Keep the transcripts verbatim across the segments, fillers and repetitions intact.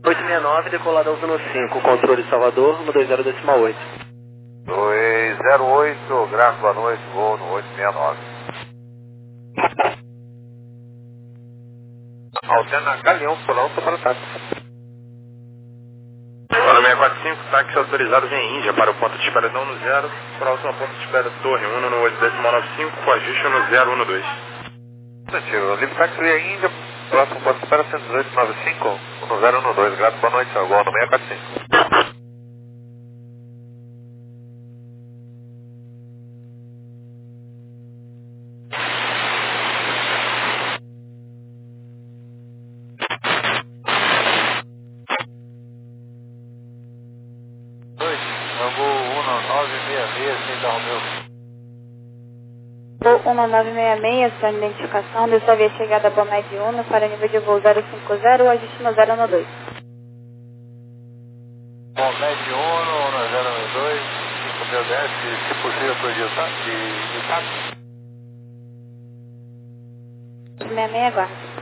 oito seis nove, decolada ao cinco, controle Salvador, um dois zero decimal oito. dois zero oito, graças, boa noite, voo no oito seis nove. Altena Galeão, pronto para o táxi. Agora seis quatro cinco, táxi autorizado em Índia para o ponto de espera não no zero, próximo ponto de espera Torre um no oito decimal nove cinco, com ajuste no zero um dois. Positivo, livre táxi via Índia, próximo ponto de espera cento e dezoito noventa e cinco, um zero um dois, graças, boa noite, voo no seis quatro cinco. um nove seis seis, sua identificação, dessa via chegada para mais de Uno, para nível de voo zero cinco zero, ajuste no zero um dois. Bom, médio Uno, no zero um dois, cinco mil dez, se possível por dia de, de táxi. seis seis, aguarde.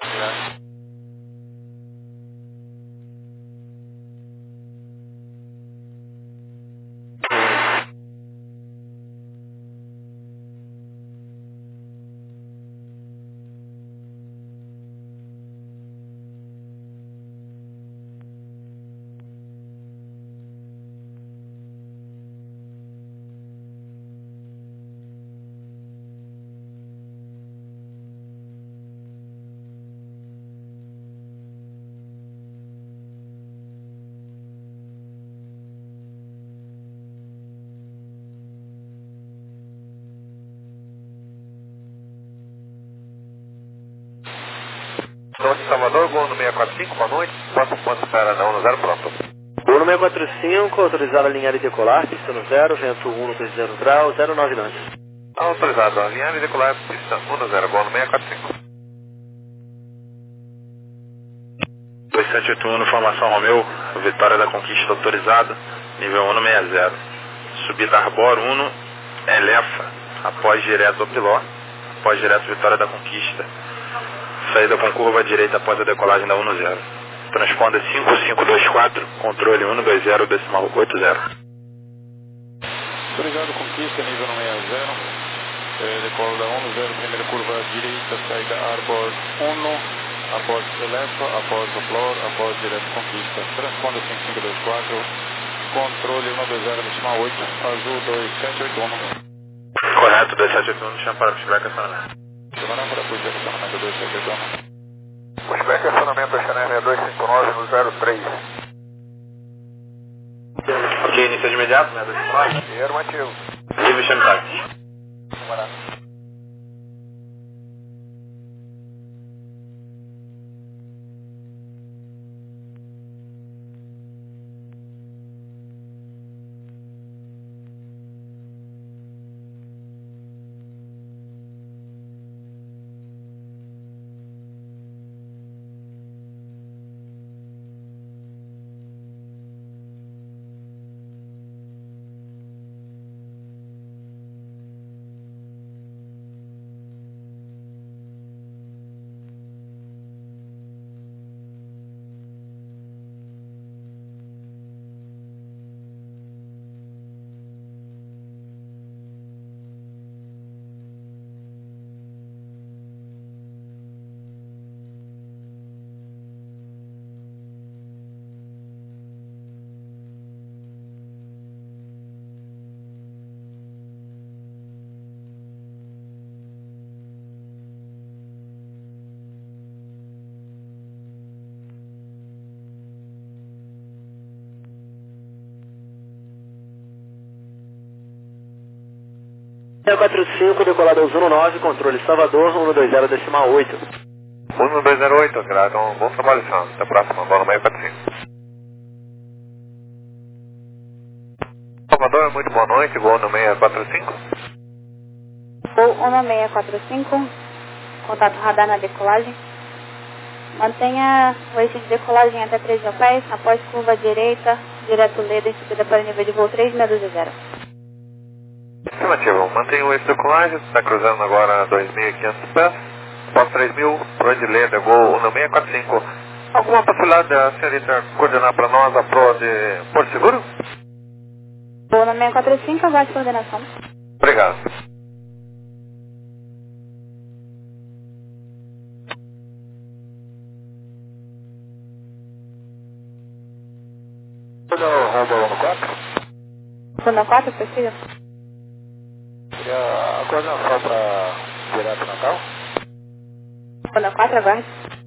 Norte Salvador, gol no seis quatro cinco, boa noite. Próximo ponto de espera não, no zero pronto. Gol no seis quatro cinco, autorizado a alinhar e decolar, pista no zero, vento um no dois zero grau, zero nove nove. Autorizado a alinhar e decolar, pista um no zero, gol no seis quatro cinco. dois sete oito um, formação Romeu, Vitória da Conquista autorizada, nível um no seis zero. Subida Arbor um, Elefa, após direto Opiló, após direto Vitória da Conquista. Saída com curva à direita após a decolagem da um no zero. Transponda cinco cinco dois quatro, controle um dois zero decimal oito zero. Autorizado Conquista, nível no seis zero. Eh, decola da um no zero, primeira curva à direita, saída Arbor um, após Elefa, após Oplor, após direto Conquista. Transponda cinco cinco dois quatro, controle um dois zero decimal oito, azul dois sete oito um. Correto, dois sete oito um, chama para o pushback acionamento. Semana para pushback acionamento dois sete oito um. Pushback acionamento da Chanel seis dois cinco nove no zero três. Ok, início de imediato, né? Afirmativo. Livre chame táxi. seis quatro cinco, decolada aos um nove, controle Salvador, um dois zero decimal oito. um dois zero oito, graças, um bom trabalho, senhor. Até a próxima, bola seis quatro cinco. Salvador, muito boa noite, voo no seis quatro cinco. Voo um seis quatro cinco, contato radar na decolagem. Mantenha o eixo de decolagem até três mil pés, após curva direita, direto Leda, em seguida para o nível de voo três mil duzentos. Afirmativo, mantenha o eixo de decolagem, está cruzando agora dois mil e quinhentos pés, após três mil, para de Leda, gol um seis quatro cinco, Alguma possibilidade da senhorita coordenar para nós a proa de Porto Seguro? Vou na seis quatro cinco, aguarde coordenação. Obrigado. Rombo quatro. Zona quatro, possível? E a coordenação para direto Natal? Zona quatro, aguarde.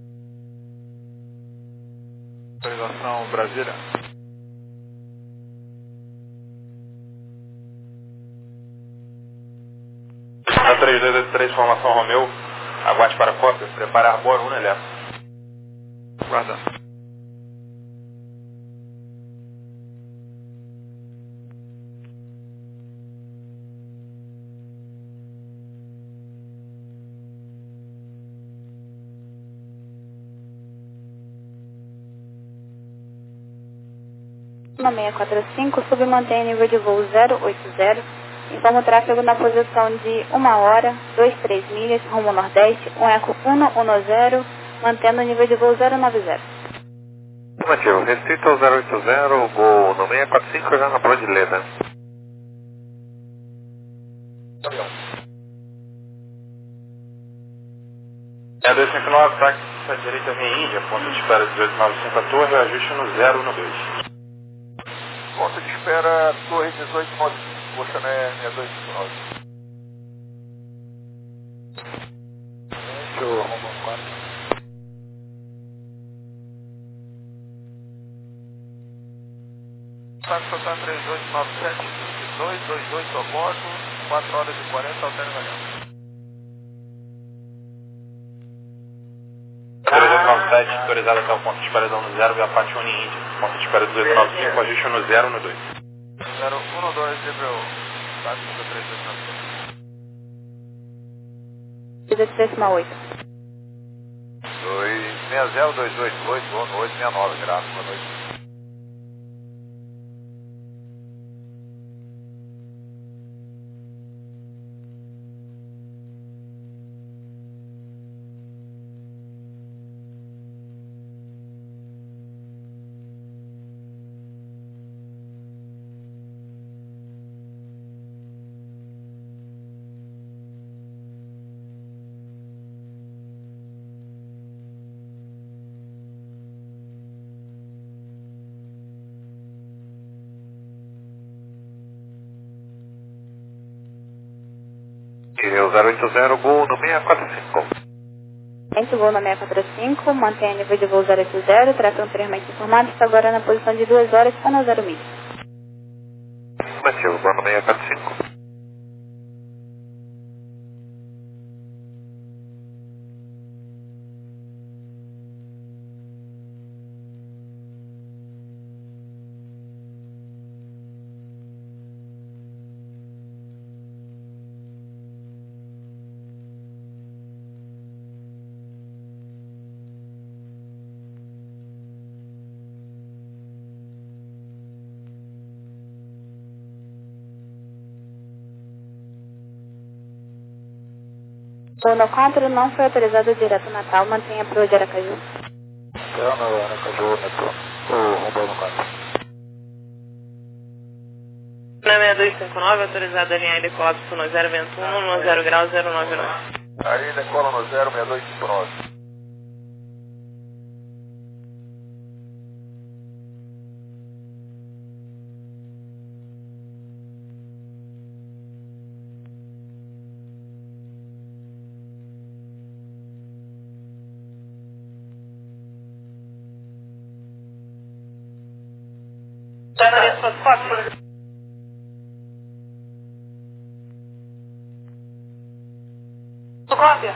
Autorização Brasília. Na três dois oito três, formação Romeu, aguarde para a cópia, prepare a Arbor um, Eleva. Guarda. Na seis quatro cinco, submantém nível de voo zero oito zero. Informa o tráfego na posição de uma hora, vinte e três milhas, rumo nordeste, um eco um um zero, mantendo o nível de voo zero nove zero. Afirmativo, restrito ao zero oito zero, voo no seis quatro cinco, já na proa de Leda. É dois cinco nove, táxi à direita vem Índia, ponto de espera dezoito nove cinco a torre, ajuste no zero um dois. Ponto de espera, torre dezoito nove cinco, Bochané seis dois cinco nove. Deixa eu Rombo quatro. Táxi Total três oito nove sete, dois dois oito a bordo, quatro horas e quarenta, altera o galhão. três oito nove sete, autorizado até o ponto de espera no zero, via Pati Uni Índia, ponto de espera dezoito nove cinco, ajuste no zero um dois. zero um dois, Gabriel. Táxi três oito nove sete. dezoito três oito. dois seis zero dois oito oito, boa noite, sessenta e nove graus, boa noite. E o zero oito zero, voo no seis quatro cinco. Entre o voo na seis quatro cinco, mantém nível de voo zero oito zero, tráfego anteriormente informado, está agora na posição de duas horas, um zero milhas. Afirmativo, voo no seis quatro cinco. Voo no quatro não foi autorizado direto Natal, mantenha a proa de Aracaju. Será no Aracaju, Neto? O Rombo quatro. Na seis dois cinco nove, autorizado a alinhar e decolar para o zero vento um, no zero grau zero nove nove. Aí decola no zero seis dois cinco nove. três quatro quatro. Cópia.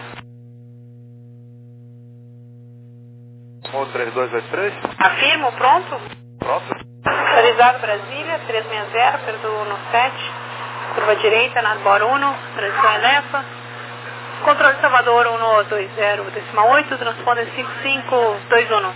Um três dois oito três. Afirmo, pronto. Pronto. Autorizado Brasília, trezentos e sessenta, perdo no sete. Curva direita, na Arbor um, transição Elefa. Controle Salvador um dois zero, decimal oito, transponder cinco cinco dois um.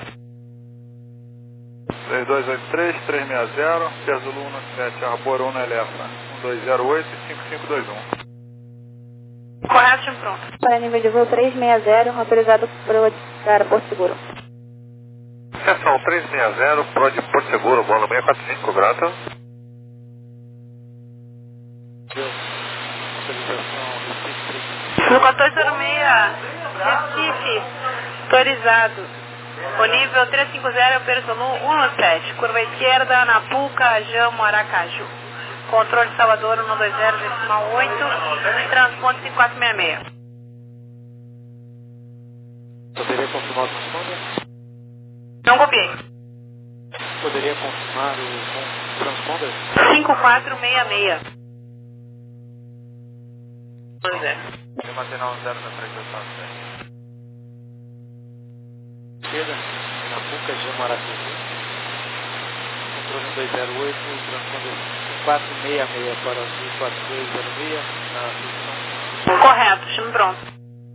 três dois oito três, trezentos e sessenta, Perdo Luna sete, Arbor um, Elefa. um dois zero oito, cinco cinco dois um. Correto, time pronto. Para nível de voo trezentos e sessenta, autorizado para Porto Seguro. Interseção trezentos e sessenta, Pro de Porto Seguro, bola seiscentos e quarenta e cinco, grato. No quatorze zero seis, Recife, autorizado. O nível trezentos e cinquenta, Operacional cento e sete, curva esquerda, Anapuca, Jamo, Aracaju. Controle Salvador cento e vinte, decimal oito, transponde cinco quatro seis seis. Poderia confirmar o transponder? Não copiei. Poderia confirmar o transponder? cinco quatro seis seis. Pois é. Eu manter um zero na frente da sete. Esquerda, na Puca, Jamo, Aracaju. Controle um dois zero oito, transponder cinco quatro seis seis para o Sul quatro dois zero seis, na posição. Correto, chame pronto.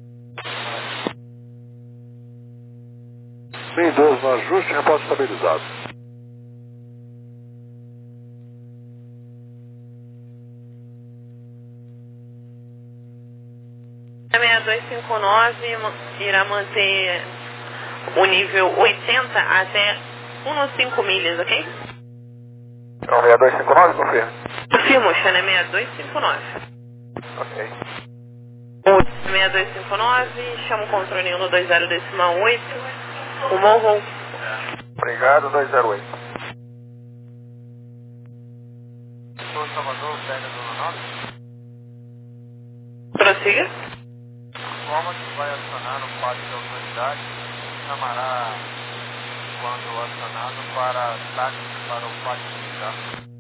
Bem doze no ajuste, repórter estabilizado. seis dois cinco nove irá manter o nível oitenta até quinze milhas, ok? Então, seis dois cinco nove, confirma. Confirmo, Xana seis dois cinco nove. Ok. seis dois cinco nove, chama o controle um dois zero decimal oito. O Morro. Obrigado, dois zero oito. Sou Salvador, pega do nove. Prossiga. Forma que vai acionar no pátio de autoridade, chamará quando acionado para táxi para o pátio militar.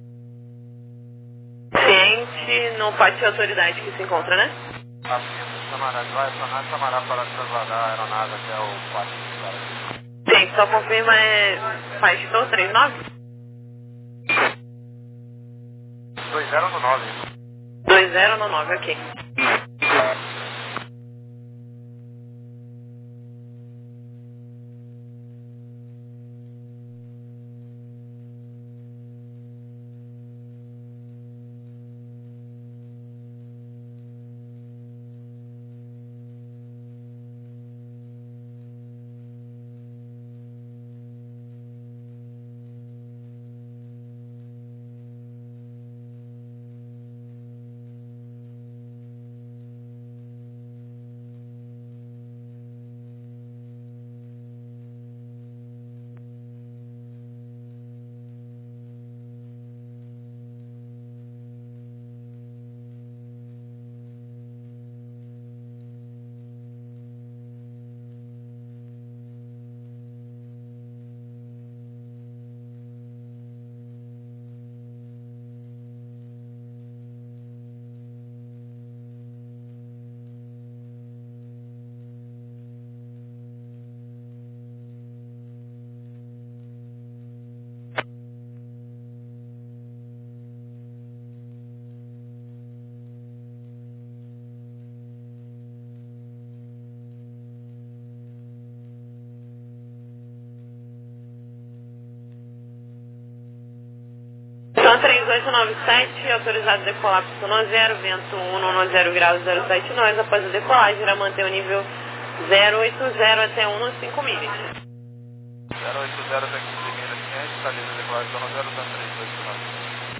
Ciente no pátio de autoridade que se encontra, né? A chamará, vai acionar, chamará para trasladar a aeronave até o pátio militar. Sim, só confirma é Pastor três nove? dois zero no nove. dois zero no nove, ok. três oito nove sete, autorizado a decolar para o zero, vento um zero graus zero sete nós, após a decolagem irá manter o nível zero oito zero até quinze milhas. zero oito zero até quinze milhas, ciente, está livre de decolagem zero zero três oito nove.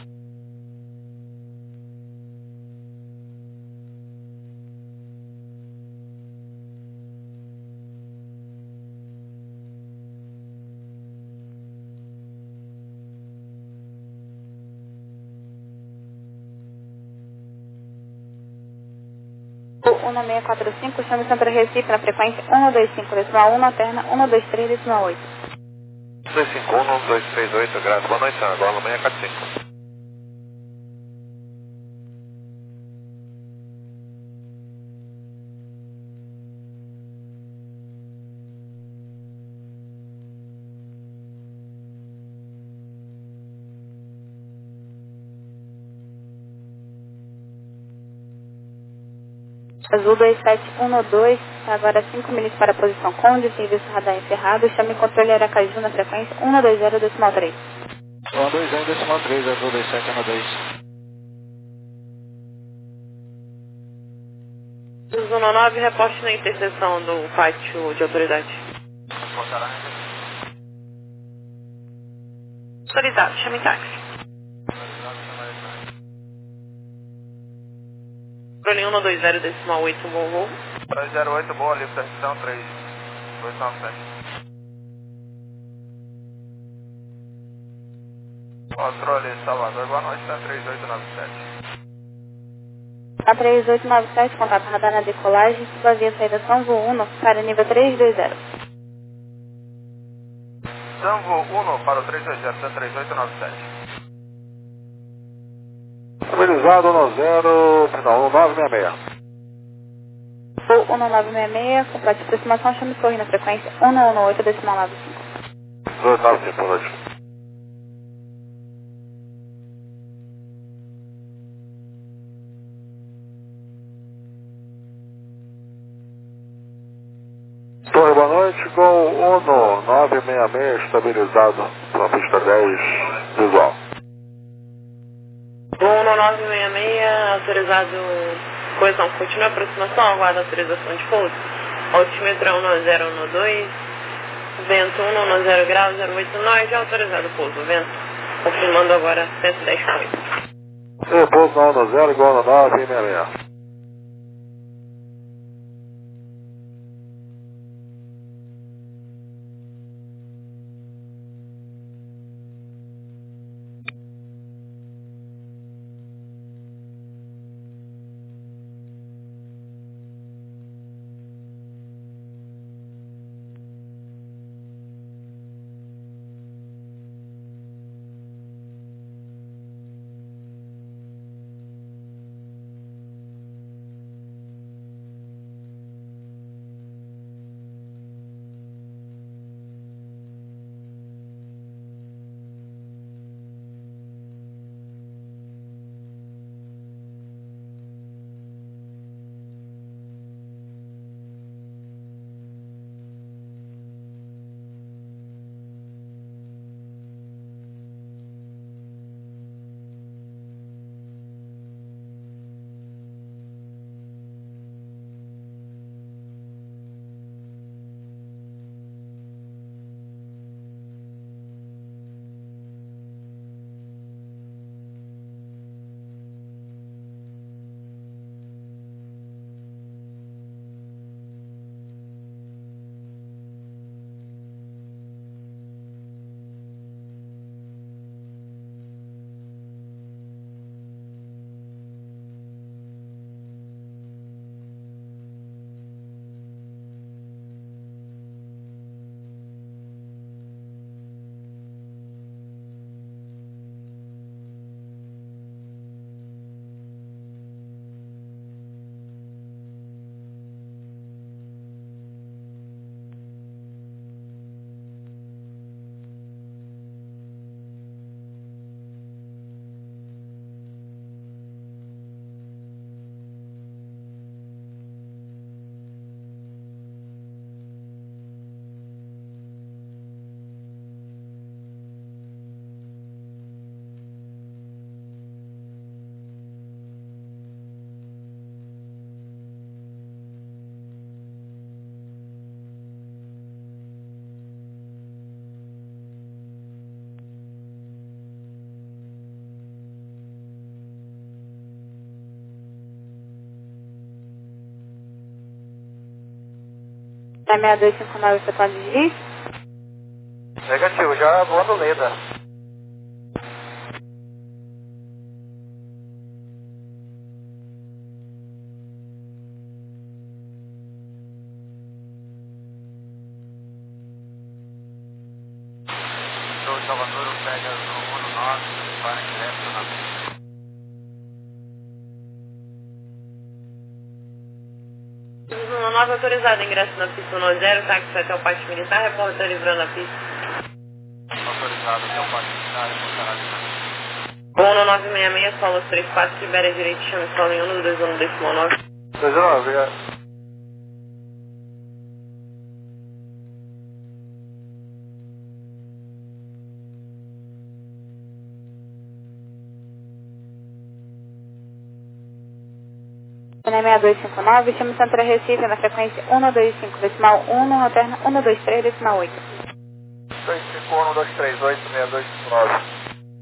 um seis quatro cinco, chame Centro Recife na frequência um dois cinco decimal um, na terna um dois três decimal oito. dois cinco um, um dois três oito, graças. Boa noite, Angola seiscentos e quarenta e cinco. Azul dois sete um dois, agora cinco milhas para a posição Conde, serviço radar encerrado, chame controle Aracaju na frequência um dois zero decimal três. um dois zero decimal três, Azul dois sete um dois. Zona nove, reporte na interseção do pátio de autoridade. Autorizado, chame táxi. Bruninho um dois zero decimal oito, bom voo. três zero oito, boa, livre recepção, três dois nove sete. Controle Salvador, boa noite, tá três oito nove sete. A três oito nove sete, contato radar na decolagem, sua via saída São Voo um para nível três dois zero. São Voo um para o três dois zero, tá três oito nove sete. Estabilizado no zero, final um nove seis seis. Voo um nove seis seis, complete aproximação, chame sorri na frequência um um oito decimal nove cinco. dois nove cinco, boa noite. Torre, boa noite, Gol um nove seis seis, estabilizado na pista dez, visual. um nove seis seis, autorizado, coesão, continua a aproximação, aguarda autorização de pouso. Altímetro um zero um dois, vento um zero graus, zero oito nove, autorizado pouso, vento, confirmando agora cento e dez por cento. E pouso na um zero, igual no nove seis seis. É seis dois cinco nove, você pode dirigir? Negativo, já voando Leda. Show de Salvador, pega no um nove, para direto na pista. Uma nova autorizada, ingresso na pista um zero, táxi até o pátio militar, repórter livrando a pista. Autorizado até o pátio militar, repórter a pista. um nove seis seis, solo três quatro, libera direito, chame solo em um dois um decimal nove. dois nove, é. seis dois cinco nove, chame Santo Recife na frequência um dois cinco decimal um, alterna um dois três decimal oito. dois cinco um, dois três oito, seis dois cinco nove.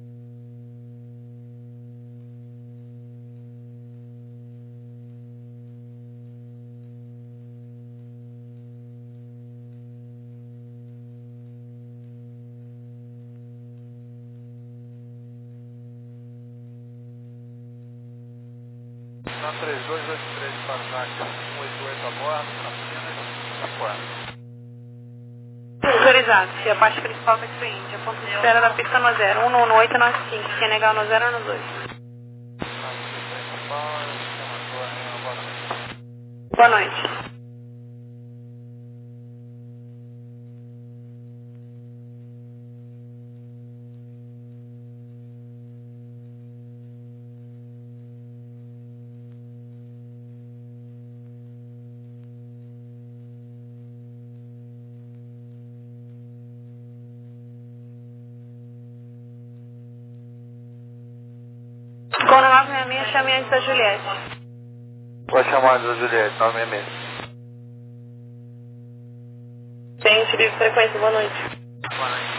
três dois oito três para o Jack, um oito oito a bordo, Campinas, Itapuã. Autorizado, se a parte principal está aqui Índia, ponto de espera da pista no zero, um um oito nove cinco, quem negar no zero no dois. Boa noite. Gol no nove seis seis, chame antes da Juliette. Pode chamar da Juliette, nove seis seis. Tem utilizo frequência, boa noite. Boa noite.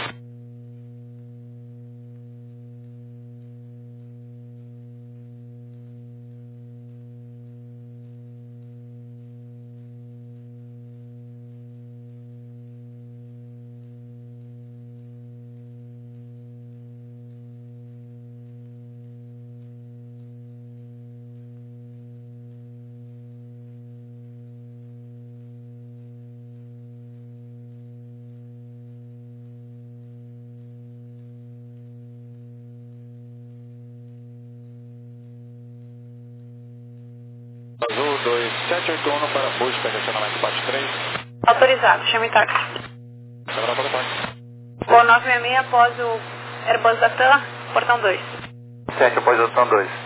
Azul dois sete oito um para busca, estacionamento parte três. Autorizado, chame táxi. Câmara para o táxi. Gol nove seis seis após o Airbus da TAM, portão dois. sete após o portão dois.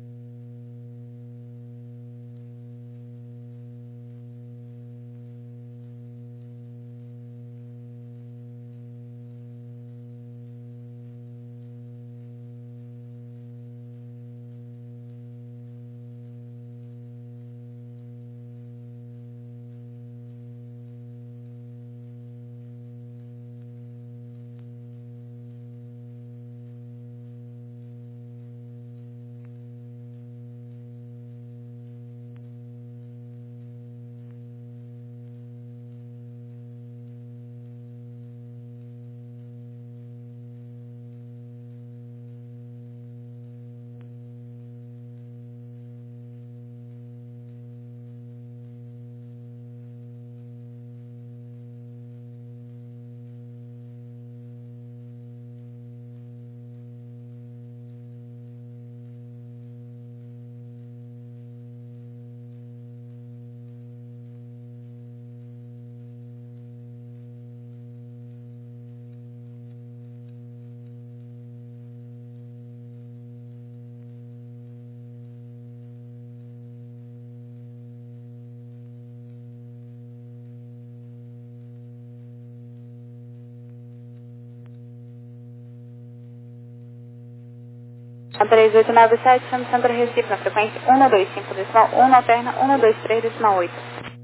três oito nove sete, chame Centro Recife na frequência um dois cinco decimal um, na alterna um dois três decimal oito.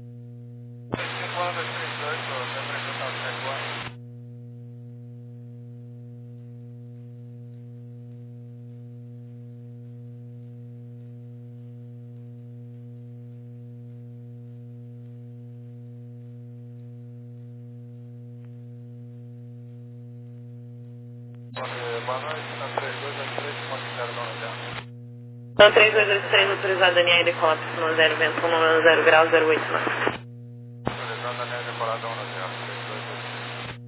Boa noite, na três dois oito três, ponto zero nove. Então três dois dois três, autorizado Daniel decola pista no zero, vento um zero grau, zero oito nove. Autorizado Daniel decolado um zero, três dois dois três.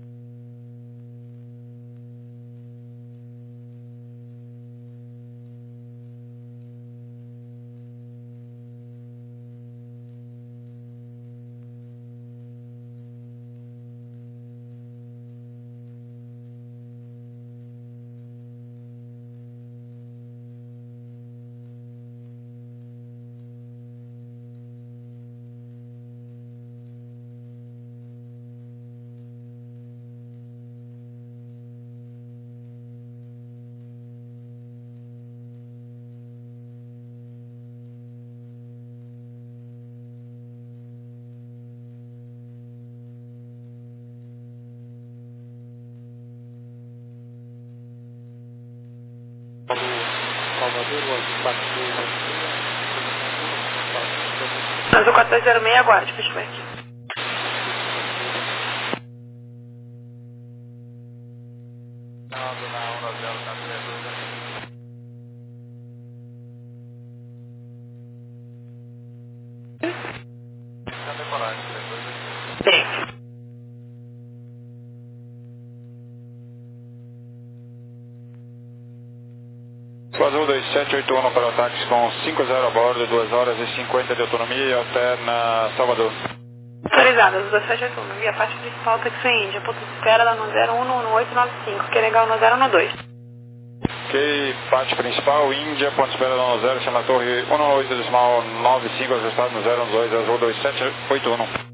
Azul quatro dois zero seis, aguarde, pushback. Azul dois sete oito um para o táxi com cinco zero a bordo, duas horas e cinquenta de autonomia e alterna Salvador. Autorizado, Azul dois sete oito um, via parte principal, taxi Índia, ponto de espera da zero um um oito nove cinco, que é legal no zero um dois. Ok, parte principal, Índia, ponto de espera da zero, chama torre um oito decimal nove cinco, ajustado no zero um dois, Azul dois sete oito um.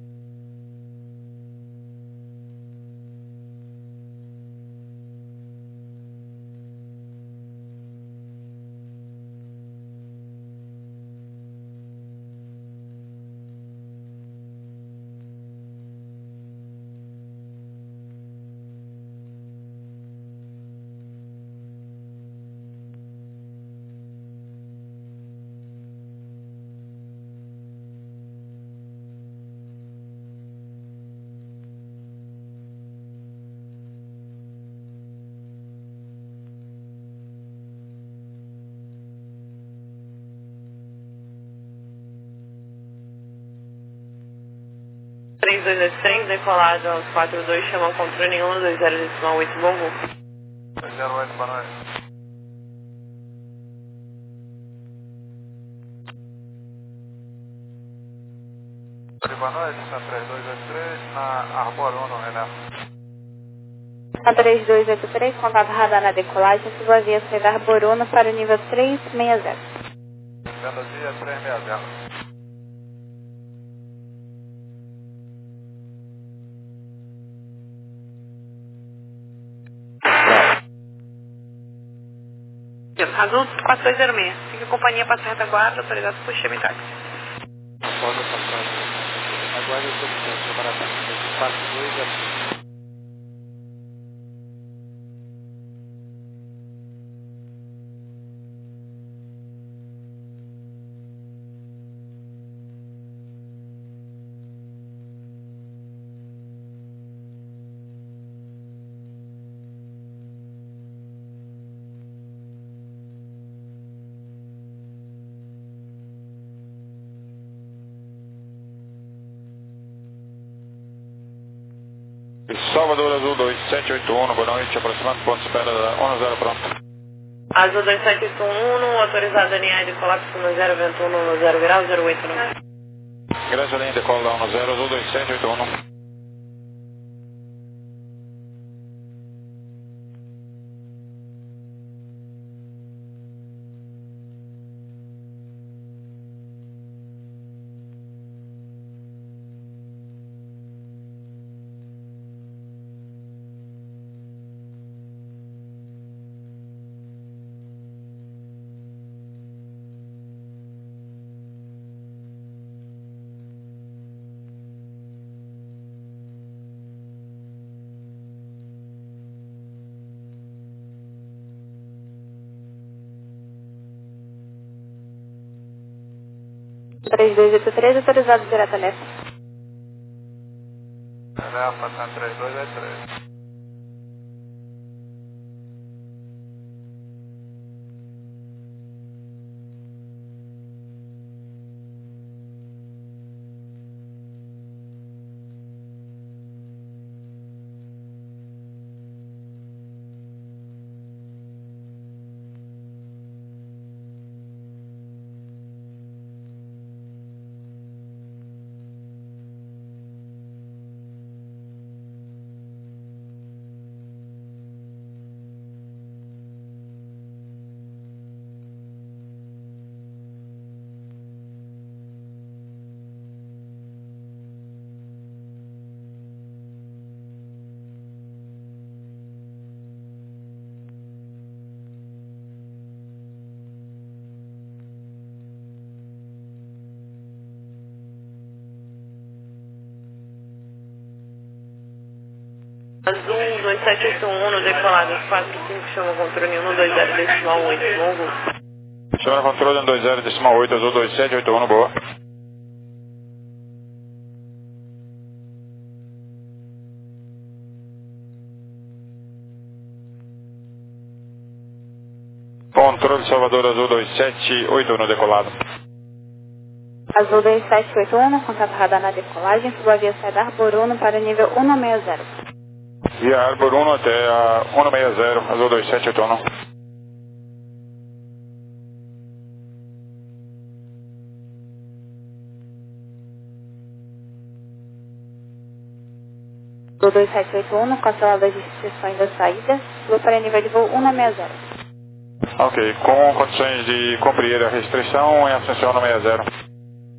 três dois dois três, decolado aos quatro dois, chama controle um dois zero decimal oito, bom voo. dois zero oito, boa noite. Boa noite, está três dois oito três, na Arbor um, Renan. Na três dois oito três, contato radar na decolagem, suba via saída Arbor um para o nível três seis zero. Venda via três seis zero. Azul quatro dois zero seis, fica a companhia passa retaguarda, autorizado por chemitáxi. Pode passar. Aguarde o seu para táxi quatro dois zero seis. Salvador Azul dois sete oito um, boa noite, aproximando ponto de espera da um zero, pronto. Azul dois sete oito um, autorizado a linha de colapso no zero vento um no zero viral zero oito nove. Ingresso a linha de cola da um zero, Azul dois sete oito um. três dois oito três, autorizado direto a leste. Ela passando três dois oito três. Azul dois sete oito um no decolado quatro cinco, chama controle um dois zero decimal oito, longo. Semana controle um dois zero, decimal oito, azul dois sete, oito um, boa. Controle Salvador, azul dois sete, oito um, decolado. Azul dois sete oito um, contato radar na decolagem, suba via saída Arbor um para nível cento e sessenta. Via Arbor um até a cento e sessenta, azul dois sete oito um. Azul dois sete oito um, cancelada as restrições da saída, suba para nível de voo cento e sessenta. Ok, com condições de cumprir a restrição em ascensão cento e sessenta.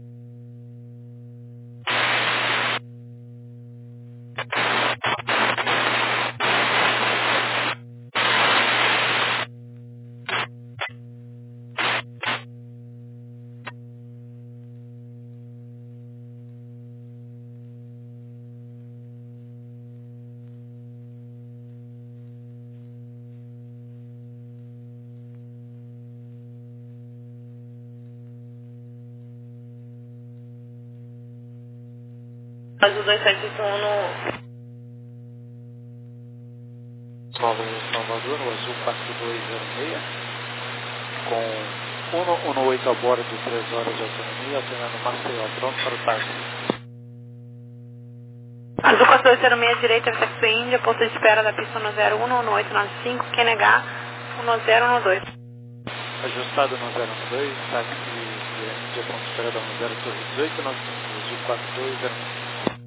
Azul dois sete oito um no... Salvador, no azul quatro dois zero seis, com cento e dezenove a bordo, três horas de autonomia, alternando Maceió, pronto para o táxi. Azul quatro dois zero seis, direita, Taxi Índia, posto de espera da pista um zero um, um oito nove cinco, Q N H um zero um dois. Ajustado no zero um dois, táxi Índia, ponto de espera da um zero, torre dezoito nove cinco, azul quatro dois zero seis.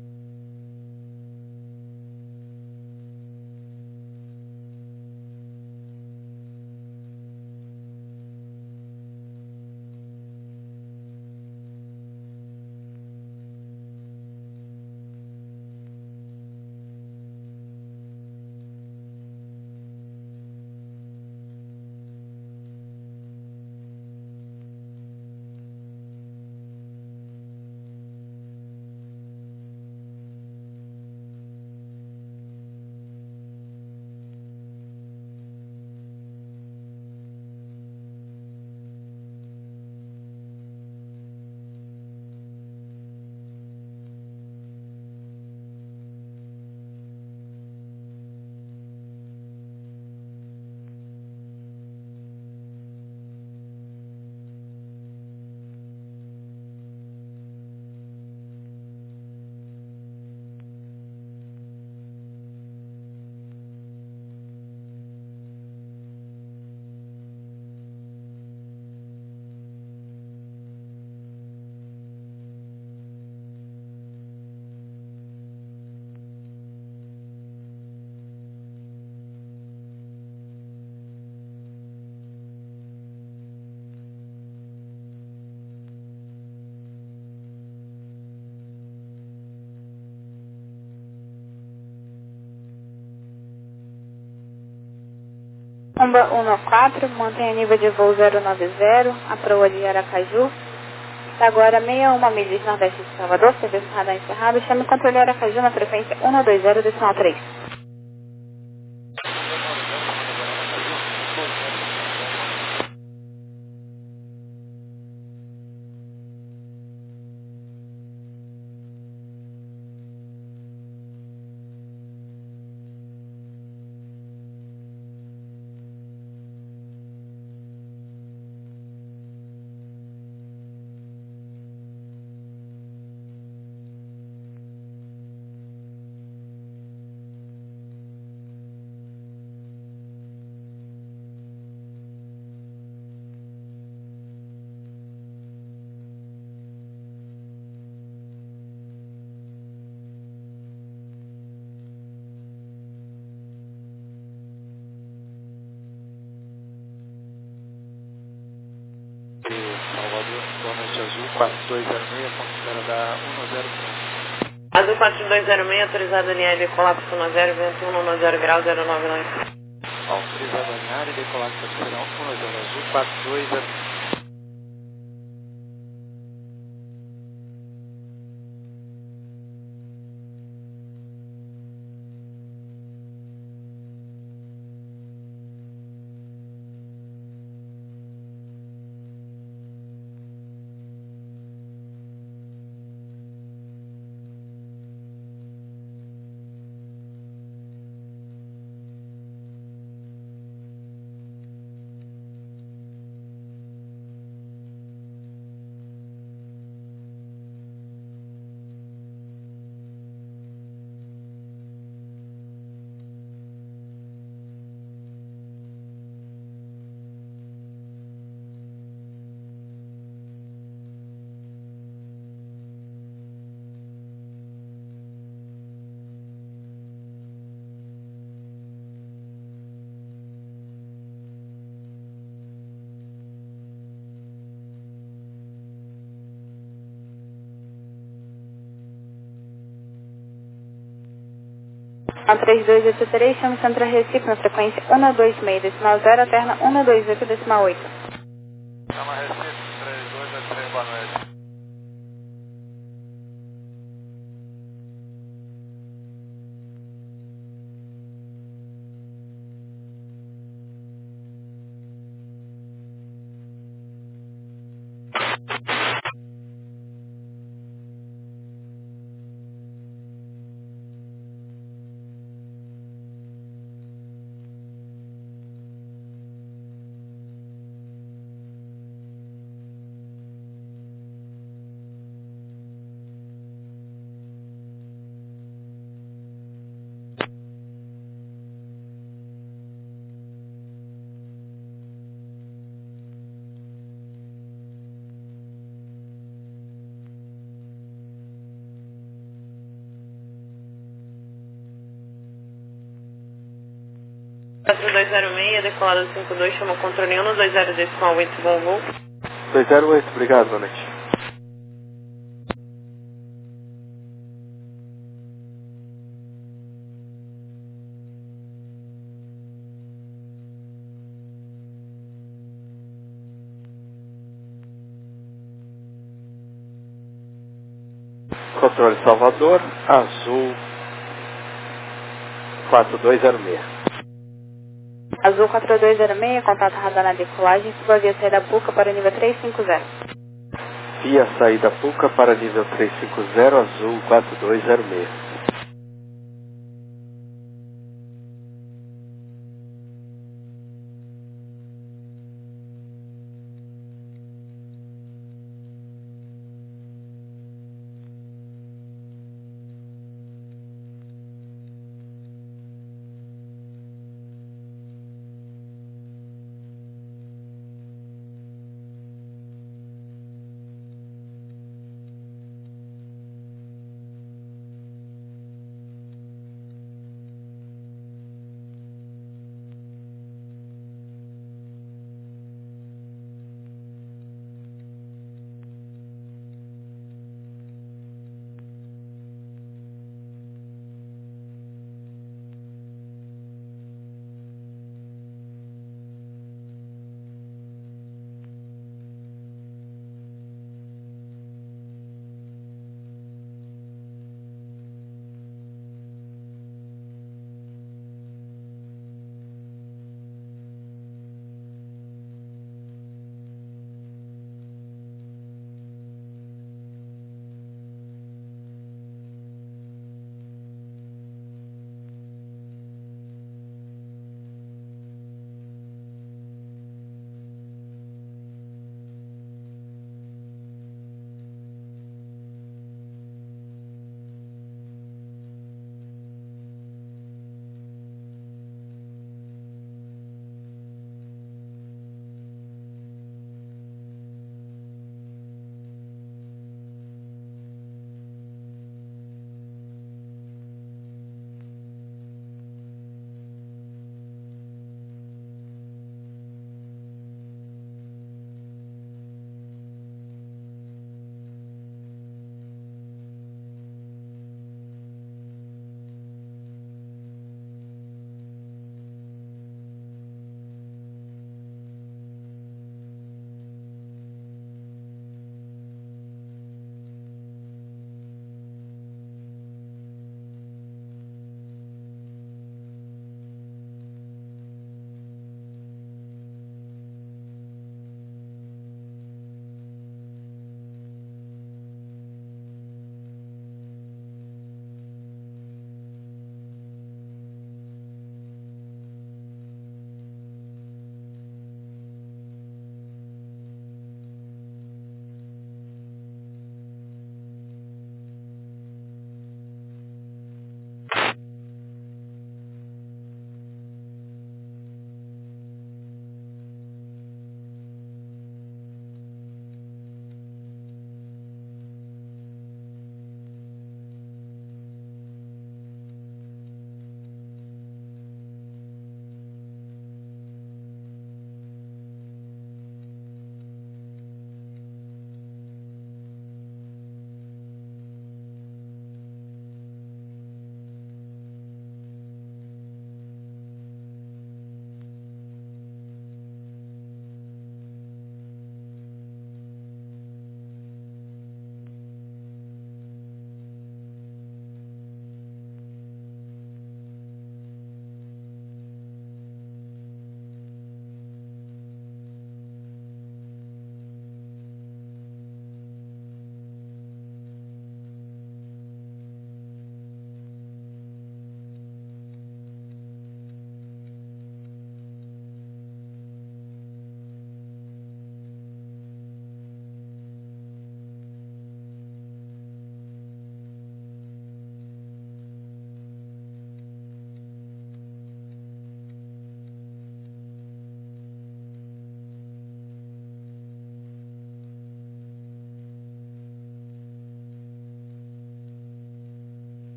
Umba um quatro, mantenha nível de voo zero nove zero, a proa de Aracaju. Está agora sessenta e uma milhas nordeste de Salvador, serviço radar encerrado. Chame o controle Aracaju na frequência cento e vinte, decimal três. Salvador, boa noite, azul quatro dois zero seis, ponto de espera da um zero três. Azul quatro dois zero seis, autorizado a linha de decolar para um zero, vento um zero grau, zero nove nove. Autorizado a linhar e decolar para o um zero, azul quatro dois zero seis. três dois oito três, chama Centro Recife na frequência um dois seis decimal zero, alterna um dois oito decimal oito. Chama Recife três dois oito três, boa noite. quatro dois zero seis, decolada cinco dois, chama o controle um dois zero decimal oito, bom voo. dois zero oito, obrigado, boa noite. Controle Salvador, azul quatro dois zero seis. Azul quatro dois zero seis, contato radar na decolagem, suba via saída Puca para nível trezentos e cinquenta. Via saída Puca para nível trezentos e cinquenta, azul quatro dois zero seis.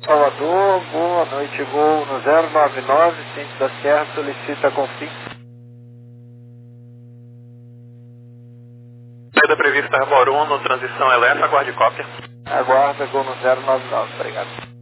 Salvador, boa noite, gol no zero nove nove, Cinto da Serra, solicita Confins. Saída prevista Arbor um, transição Elefa, aguarde cópia. Aguarda, gol no zero nove nove, obrigado.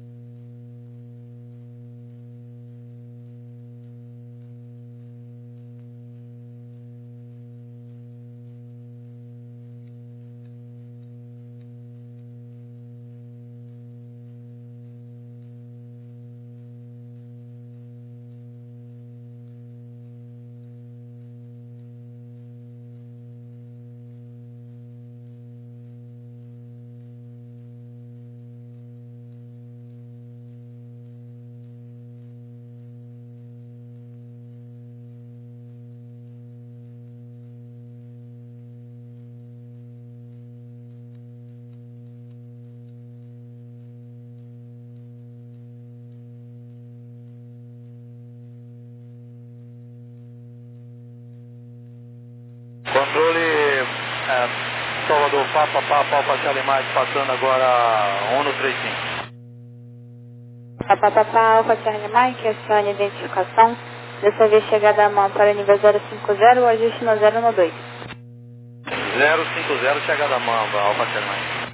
Controle é, Salvador, Papa, Papa, Alfa Charlie mais, passando agora um no três cinco. Papa, Papa, Alfa Charlie Mike, acione a identificação. Dessa vez chegada a mão para nível zero cinco zero, o ajuste no zero no dois. zero cinco zero, chegada a mão, Alfa Charlie Mike.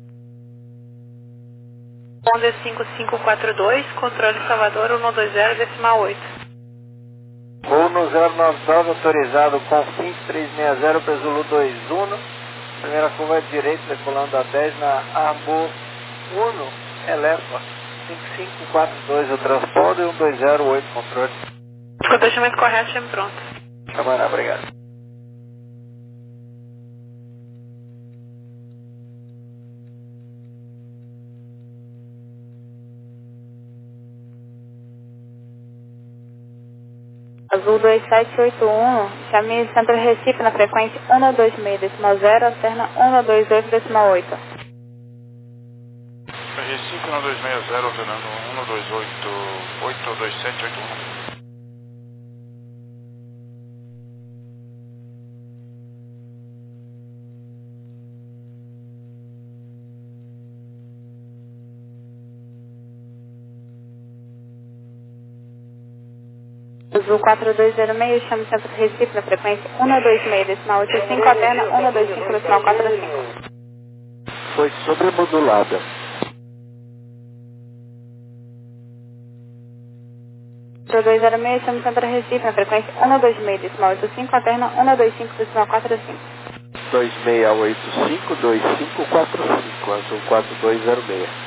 Honda cinco cinco quatro dois, controle Salvador um dois zero, decimal oito. Gol no zero nove nove, autorizado Confins três seis zero para Zulu dois um. Primeira curva de direita, decolando a dez na Arbor um, Elefa cinco cinco quatro dois, o transponder, um dois zero oito, controle. Fechamento correto, chame pronto. Camarada, obrigado. Azul dois sete oito um, chame Centro Recife na frequência um dois seis decimal zero, alterna um dois oito decimal oito. Recife um dois seis zero, alternando um dois oito, oito dois sete oito um. Azul quatro dois zero seis, chame Centro Recife na frequência um dois seis decimal oito cinco, alterna um dois cinco decimal quatro cinco. Foi sobremodulada. quatro dois zero seis, chame Centro Recife na frequência um dois seis decimal oito cinco, alterna um dois cinco decimal quatro cinco. dois seis oito cinco, dois cinco quatro cinco, Azul quatro dois zero seis.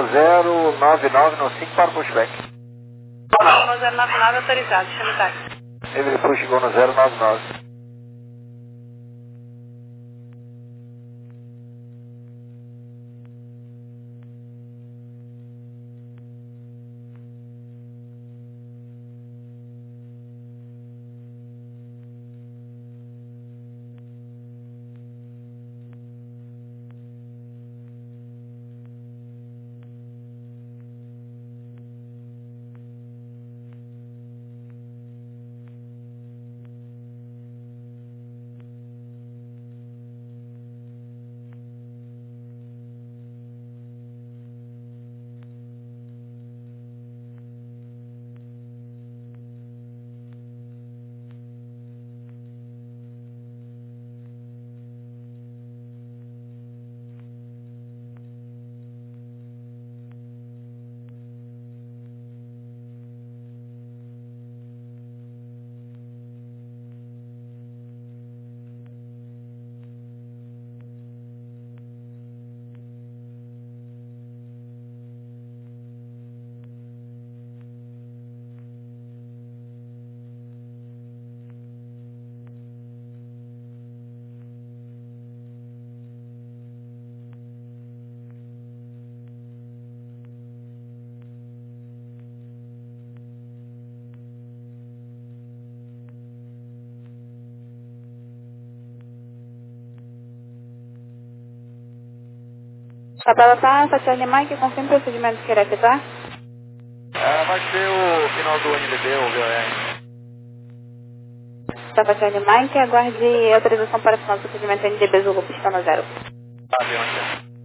zero nove nove no cinco para o pushback. um zero nove nove autorizado, chame o táxi. Ele push chegou no zero nove nove. Capela Fatiane Mike, confirme o procedimento que quer efetuar? Ah, vai ser o final do N D B, o V O R. Fatiane Mike, aguarde autorização para final do procedimento N D B Zulu, pista no zero. Ah, bem, onde é?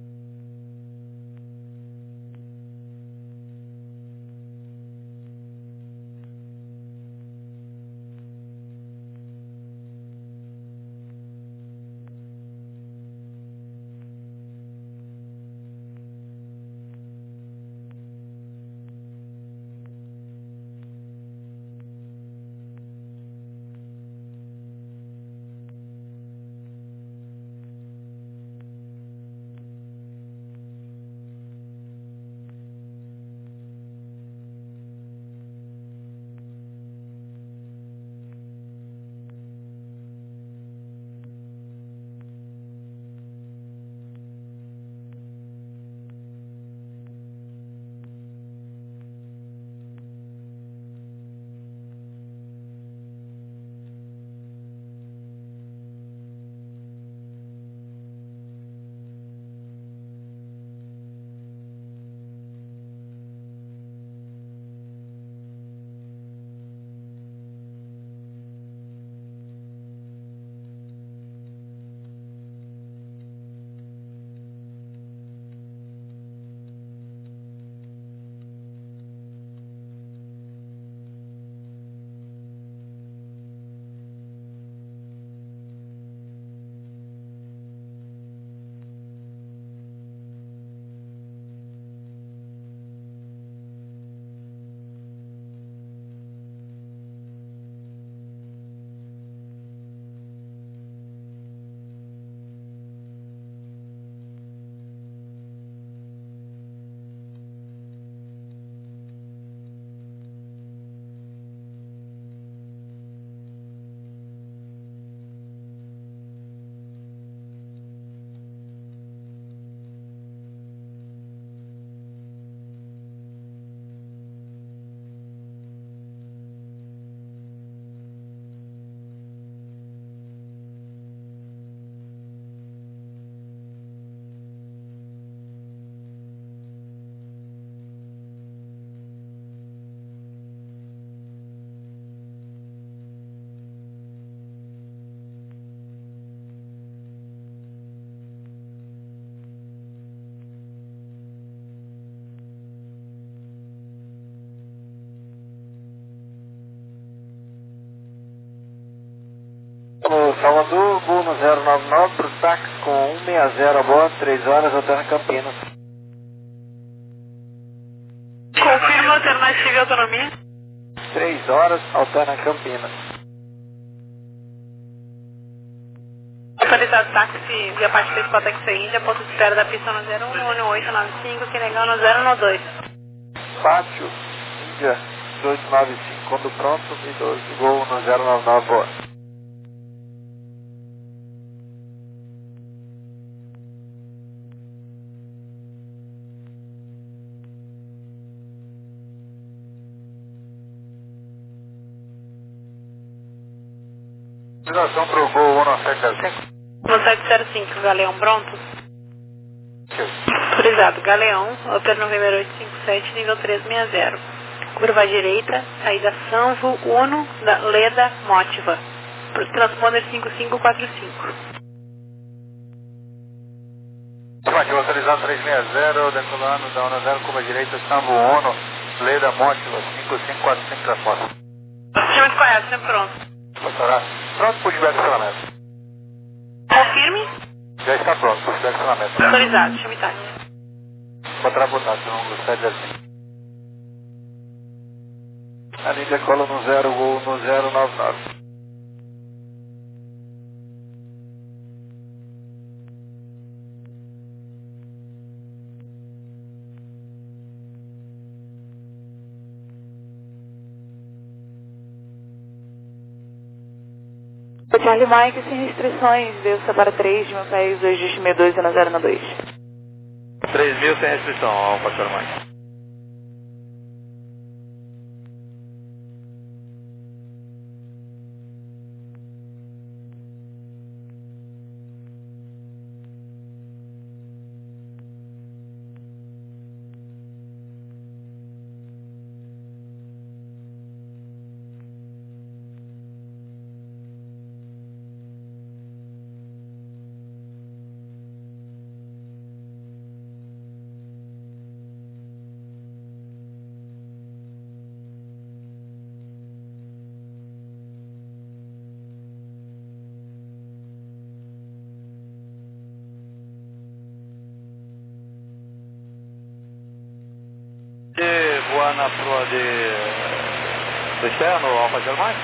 O Salvador, voo no zero nove nove para o táxi com cento e sessenta a bordo, três horas, alterna Campinas. Confirma alternativa e autonomia. três horas, alterna Campinas. Localizado táxi via parte três para táxi Índia, ponto de espera da pista no zero um um oito nove cinco, que legal no zero um dois. Pátio, Índia, dois nove cinco, quando pronto, e doze, gol no zero nove nove, boa. Ligação para o gol um sete zero cinco. um sete zero cinco, Galeão pronto. Autorizado, Galeão, Opera November oito cinco sete, nível três seis zero. Curva à direita, saída Sanvo, Uno, da Leda, Motiva. Transponder cinco cinco quatro cinco. Estimativa autorizado três seis zero, decolando da Ona zero, curva à direita, Sanvo, Uno, Leda, Motiva, cinco cinco quatro cinco, transponder. Chama correto, sempre pronto. Passará. Pronto para o direcionamento. Confirme. Já está pronto para o direcionamento. Autorizado, chame táxi. Passará por táxi, número sete zero cinco. A linha decola no zero, gol no zero nove nove. Charlie Mike, sem restrições, Delta para três, de meu país, dois X seis dois, zero zero dois. três mil sem restrição, Alfa Charlie Mike. Voar na proa de... do externo, Alfa Germán?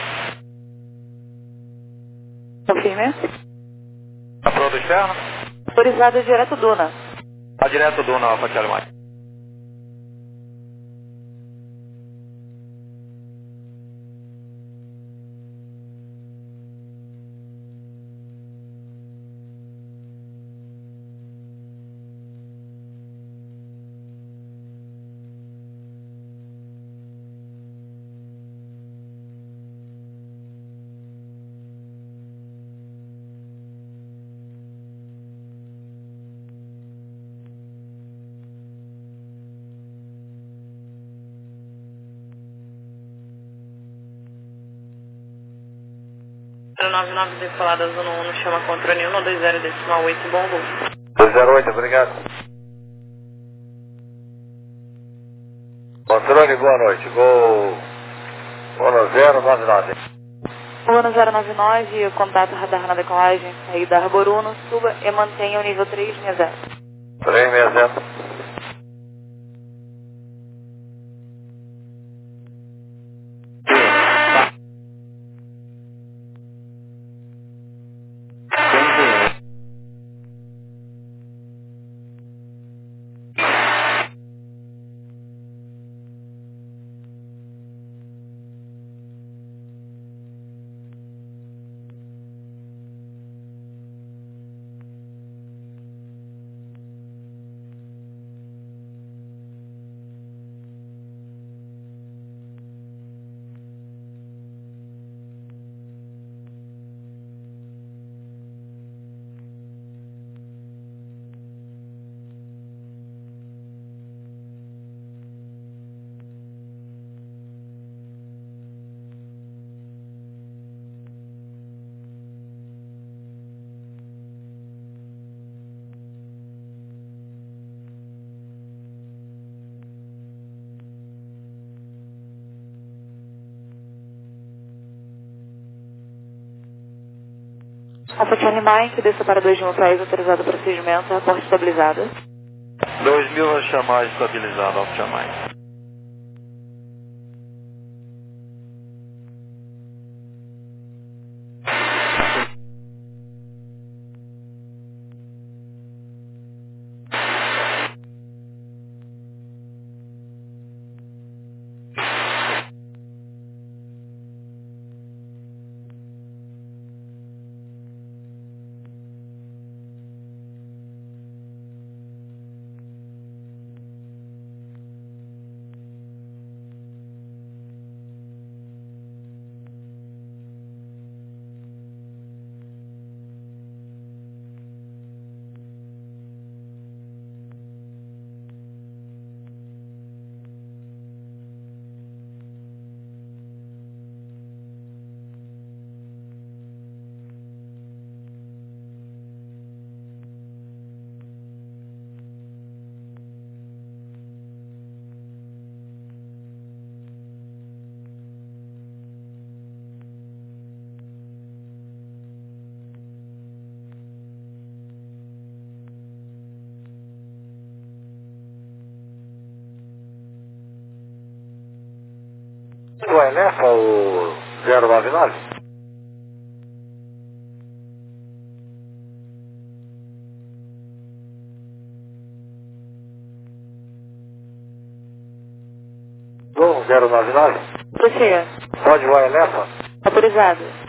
Confirme. Na proa do externo? Autorizado direto Duna. A direto Duna, Alfa Germán. zero nove nove decolada Zona um, chama controle um dois zero decimal oito, bom voo. dois zero oito, obrigado. Controle, boa noite. Gol Ono zero nove nove. Ono zero nove nove, contato radar na decolagem, saída Arbor Uno, suba e mantenha o nível três seis zero. três seis zero. Alfa Charlie Mike, desça para dois mil país, autorizado procedimento, reporte estabilizado. dois mil vai chamar estabilizado, Alfa Charlie Mike. voar Elefa, o zero nove nove? zero nove nove? Prossiga. Pode voar Elefa? Autorizado.